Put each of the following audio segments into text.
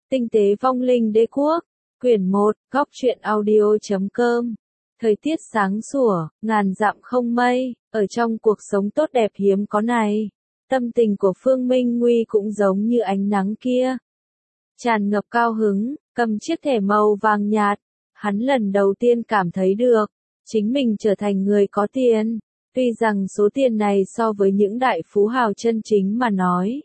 Tinh tế vong linh đế quốc, quyển 1, góc truyện audio.com. Thời tiết sáng sủa, ngàn dặm không mây, ở trong cuộc sống tốt đẹp hiếm có này, tâm tình của Phương Minh Nguy cũng giống như ánh nắng kia. Tràn ngập cao hứng, cầm chiếc thẻ màu vàng nhạt, hắn lần đầu tiên cảm thấy được, chính mình trở thành người có tiền. Tuy rằng số tiền này so với những đại phú hào chân chính mà nói,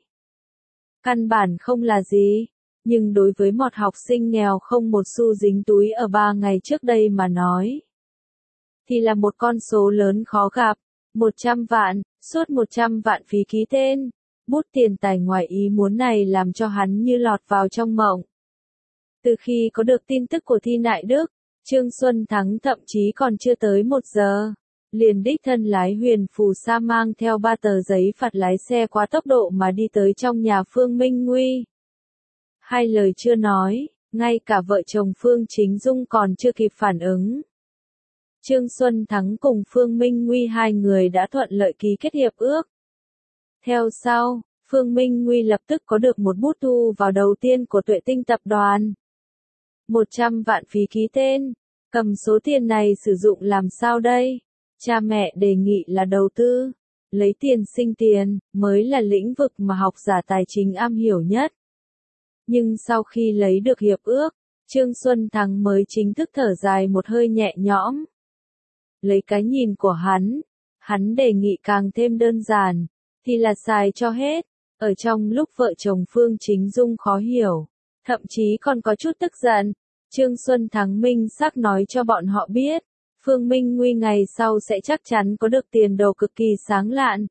căn bản không là gì, nhưng đối với một học sinh nghèo không một xu dính túi ở 3 ngày trước đây mà nói, thì là một con số lớn khó gặp. 100 vạn, suốt 100 vạn phí ký tên, bút tiền tài ngoài ý muốn này làm cho hắn như lọt vào trong mộng. Từ khi có được tin tức của thi nại Đức, Trương Xuân Thắng thậm chí còn chưa tới 1 giờ, liền đích thân lái Huyền Phù Sa mang theo 3 tờ giấy phạt lái xe quá tốc độ mà đi tới trong nhà Phương Minh Nguy. Hai lời chưa nói, ngay cả vợ chồng Phương Chính Dung còn chưa kịp phản ứng. Trương Xuân Thắng cùng Phương Minh Nguy hai người đã thuận lợi ký kết hiệp ước. Theo sau, Phương Minh Nguy lập tức có được một bút thu vào đầu tiên của Tuệ Tinh tập đoàn. 100 vạn phí ký tên, cầm số tiền này sử dụng làm sao đây? Cha mẹ đề nghị là đầu tư, lấy tiền sinh tiền, mới là lĩnh vực mà học giả tài chính am hiểu nhất. Nhưng sau khi lấy được hiệp ước, Trương Xuân Thắng mới chính thức thở dài một hơi nhẹ nhõm. Lấy cái nhìn của hắn đề nghị càng thêm đơn giản, thì là xài cho hết. Ở trong lúc vợ chồng Phương Chính Dung khó hiểu, thậm chí còn có chút tức giận, Trương Xuân Thắng minh xác nói cho bọn họ biết, Phương Minh Nguy ngày sau sẽ chắc chắn có được tiền đồ cực kỳ sáng lạn.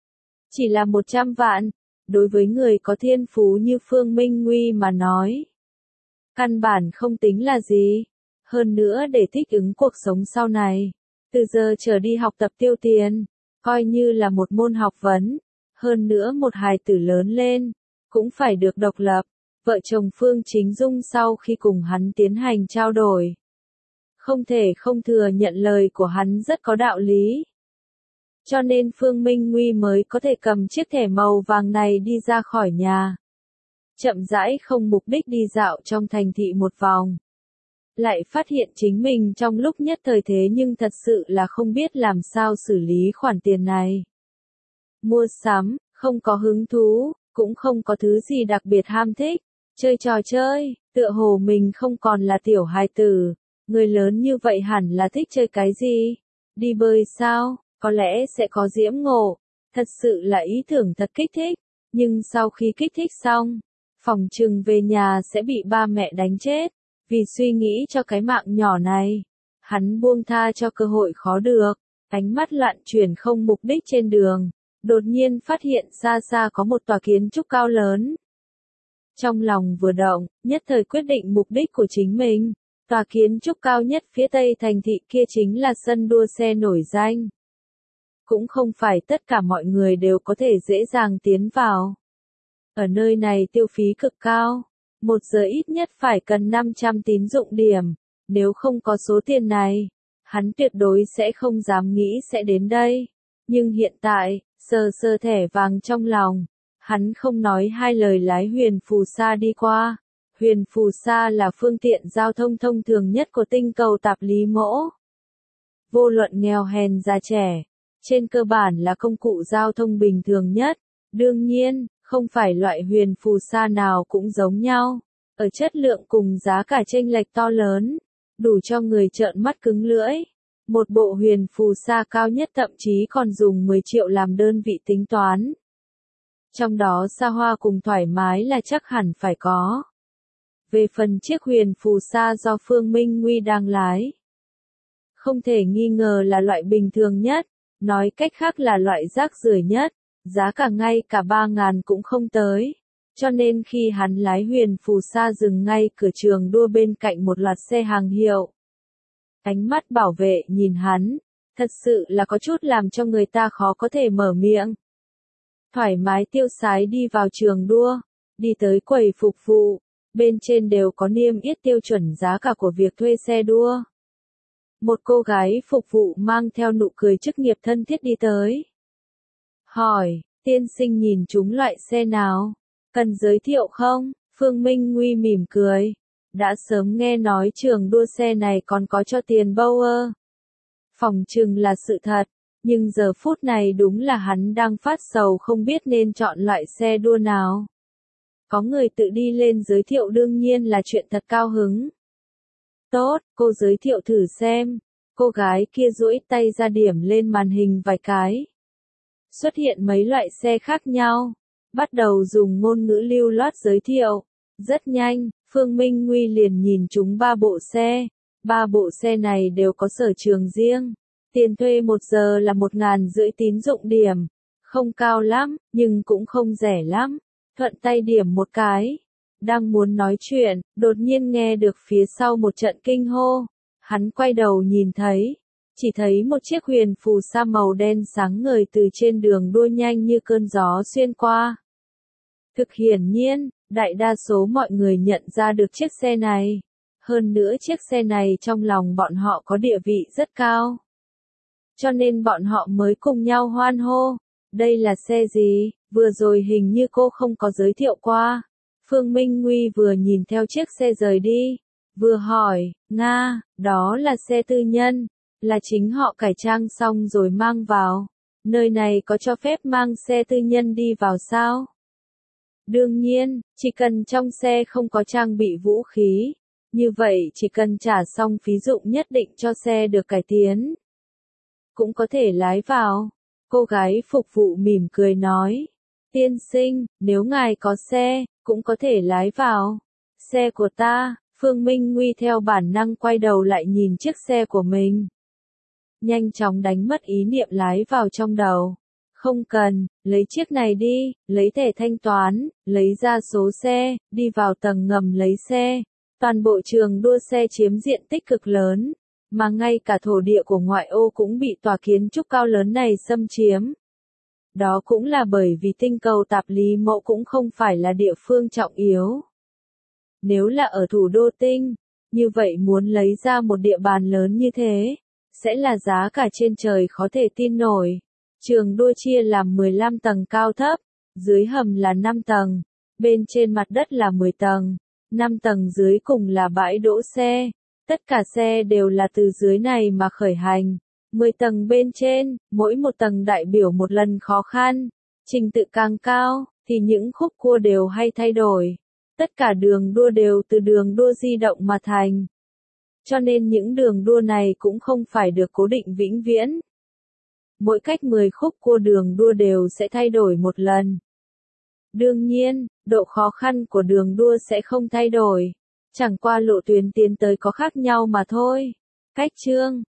Chỉ là 100 vạn, đối với người có thiên phú như Phương Minh Nguy mà nói, căn bản không tính là gì. Hơn nữa để thích ứng cuộc sống sau này, từ giờ trở đi học tập tiêu tiền, coi như là một môn học vấn. Hơn nữa một hài tử lớn lên, cũng phải được độc lập. Vợ chồng Phương Chính Dung sau khi cùng hắn tiến hành trao đổi, không thể không thừa nhận lời của hắn rất có đạo lý. Cho nên Phương Minh Nguy mới có thể cầm chiếc thẻ màu vàng này đi ra khỏi nhà. Chậm rãi không mục đích đi dạo trong thành thị một vòng. Lại phát hiện chính mình trong lúc nhất thời thế nhưng thật sự là không biết làm sao xử lý khoản tiền này. Mua sắm, không có hứng thú, cũng không có thứ gì đặc biệt ham thích. Chơi trò chơi, tựa hồ mình không còn là tiểu hài tử. Người lớn như vậy hẳn là thích chơi cái gì? Đi bơi sao? Có lẽ sẽ có diễm ngộ. Thật sự là ý tưởng thật kích thích. Nhưng sau khi kích thích xong, phỏng chừng về nhà sẽ bị ba mẹ đánh chết. Vì suy nghĩ cho cái mạng nhỏ này, hắn buông tha cho cơ hội khó được. Ánh mắt loạn chuyển không mục đích trên đường, đột nhiên phát hiện xa xa có một tòa kiến trúc cao lớn. Trong lòng vừa động, nhất thời quyết định mục đích của chính mình. Tòa kiến trúc cao nhất phía tây thành thị kia chính là sân đua xe nổi danh. Cũng không phải tất cả mọi người đều có thể dễ dàng tiến vào. Ở nơi này tiêu phí cực cao. 1 giờ ít nhất phải cần 500 tín dụng điểm. Nếu không có số tiền này, hắn tuyệt đối sẽ không dám nghĩ sẽ đến đây. Nhưng hiện tại, sờ thẻ vàng trong lòng, hắn không nói hai lời lái Huyền Phù Sa đi qua. Huyền Phù Sa là phương tiện giao thông thông thường nhất của tinh cầu tạp lý mỗ. Vô luận nghèo hèn già trẻ, trên cơ bản là công cụ giao thông bình thường nhất. Đương nhiên, không phải loại Huyền Phù Sa nào cũng giống nhau. Ở chất lượng cùng giá cả chênh lệch to lớn, đủ cho người trợn mắt cứng lưỡi. Một bộ Huyền Phù Sa cao nhất thậm chí còn dùng 10 triệu làm đơn vị tính toán. Trong đó xa hoa cùng thoải mái là chắc hẳn phải có. Về phần chiếc Huyền Phù Sa do Phương Minh Nguy đang lái, không thể nghi ngờ là loại bình thường nhất, nói cách khác là loại rác rưởi nhất, giá cả ngay cả 3.000 cũng không tới. Cho nên khi hắn lái Huyền Phù Sa dừng ngay cửa trường đua bên cạnh một loạt xe hàng hiệu. Ánh mắt bảo vệ nhìn hắn, thật sự là có chút làm cho người ta khó có thể mở miệng. Thoải mái tiêu sái đi vào trường đua, đi tới quầy phục vụ, bên trên đều có niêm yết tiêu chuẩn giá cả của việc thuê xe đua. Một cô gái phục vụ mang theo nụ cười chức nghiệp thân thiết đi tới. Hỏi, tiên sinh nhìn chúng loại xe nào? Cần giới thiệu không? Phương Minh Nguy mỉm cười. Đã sớm nghe nói trường đua xe này còn có cho tiền Bauer. Phỏng chừng là sự thật, nhưng giờ phút này đúng là hắn đang phát sầu không biết nên chọn loại xe đua nào. Có người tự đi lên giới thiệu đương nhiên là chuyện thật cao hứng. Tốt, cô giới thiệu thử xem. Cô gái kia duỗi tay ra điểm lên màn hình vài cái. Xuất hiện mấy loại xe khác nhau. Bắt đầu dùng ngôn ngữ lưu loát giới thiệu. Rất nhanh, Phương Minh Nguy liền nhìn chúng 3 bộ xe. 3 bộ xe này đều có sở trường riêng. Tiền thuê 1 giờ là 1.500 tín dụng điểm. Không cao lắm, nhưng cũng không rẻ lắm. Thuận tay điểm một cái. Đang muốn nói chuyện, đột nhiên nghe được phía sau một trận kinh hô. Hắn quay đầu nhìn thấy. Chỉ thấy một chiếc huyền phù sa màu đen sáng ngời từ trên đường đua nhanh như cơn gió xuyên qua. Thực hiển nhiên, đại đa số mọi người nhận ra được chiếc xe này. Hơn nữa chiếc xe này trong lòng bọn họ có địa vị rất cao. Cho nên bọn họ mới cùng nhau hoan hô. Đây là xe gì? Vừa rồi hình như cô không có giới thiệu qua. Phương Minh Nguy vừa nhìn theo chiếc xe rời đi, vừa hỏi, Nga, đó là xe tư nhân, là chính họ cải trang xong rồi mang vào. Nơi này có cho phép mang xe tư nhân đi vào sao? Đương nhiên, chỉ cần trong xe không có trang bị vũ khí. Như vậy chỉ cần trả xong phí dụng nhất định cho xe được cải tiến. Cũng có thể lái vào. Cô gái phục vụ mỉm cười nói. Tiên sinh, nếu ngài có xe, cũng có thể lái vào. Xe của ta, Phương Minh Nguy theo bản năng quay đầu lại nhìn chiếc xe của mình. Nhanh chóng đánh mất ý niệm lái vào trong đầu. Không cần, lấy chiếc này đi, lấy thẻ thanh toán, lấy ra số xe, đi vào tầng ngầm lấy xe. Toàn bộ trường đua xe chiếm diện tích cực lớn, mà ngay cả thổ địa của ngoại ô cũng bị tòa kiến trúc cao lớn này xâm chiếm. Đó cũng là bởi vì tinh cầu Tạp Lý Mộ cũng không phải là địa phương trọng yếu. Nếu là ở thủ đô tinh, như vậy muốn lấy ra một địa bàn lớn như thế, sẽ là giá cả trên trời khó thể tin nổi. Trường đua chia làm 15 tầng cao thấp, dưới hầm là 5 tầng, bên trên mặt đất là 10 tầng, 5 tầng dưới cùng là bãi đỗ xe. Tất cả xe đều là từ dưới này mà khởi hành. 10 tầng bên trên, mỗi một tầng đại biểu một lần khó khăn. Trình tự càng cao, thì những khúc cua đều hay thay đổi. Tất cả đường đua đều từ đường đua di động mà thành. Cho nên những đường đua này cũng không phải được cố định vĩnh viễn. Mỗi cách 10 khúc cua đường đua đều sẽ thay đổi một lần. Đương nhiên, độ khó khăn của đường đua sẽ không thay đổi. Chẳng qua lộ tuyến tiến tới có khác nhau mà thôi. Cách chương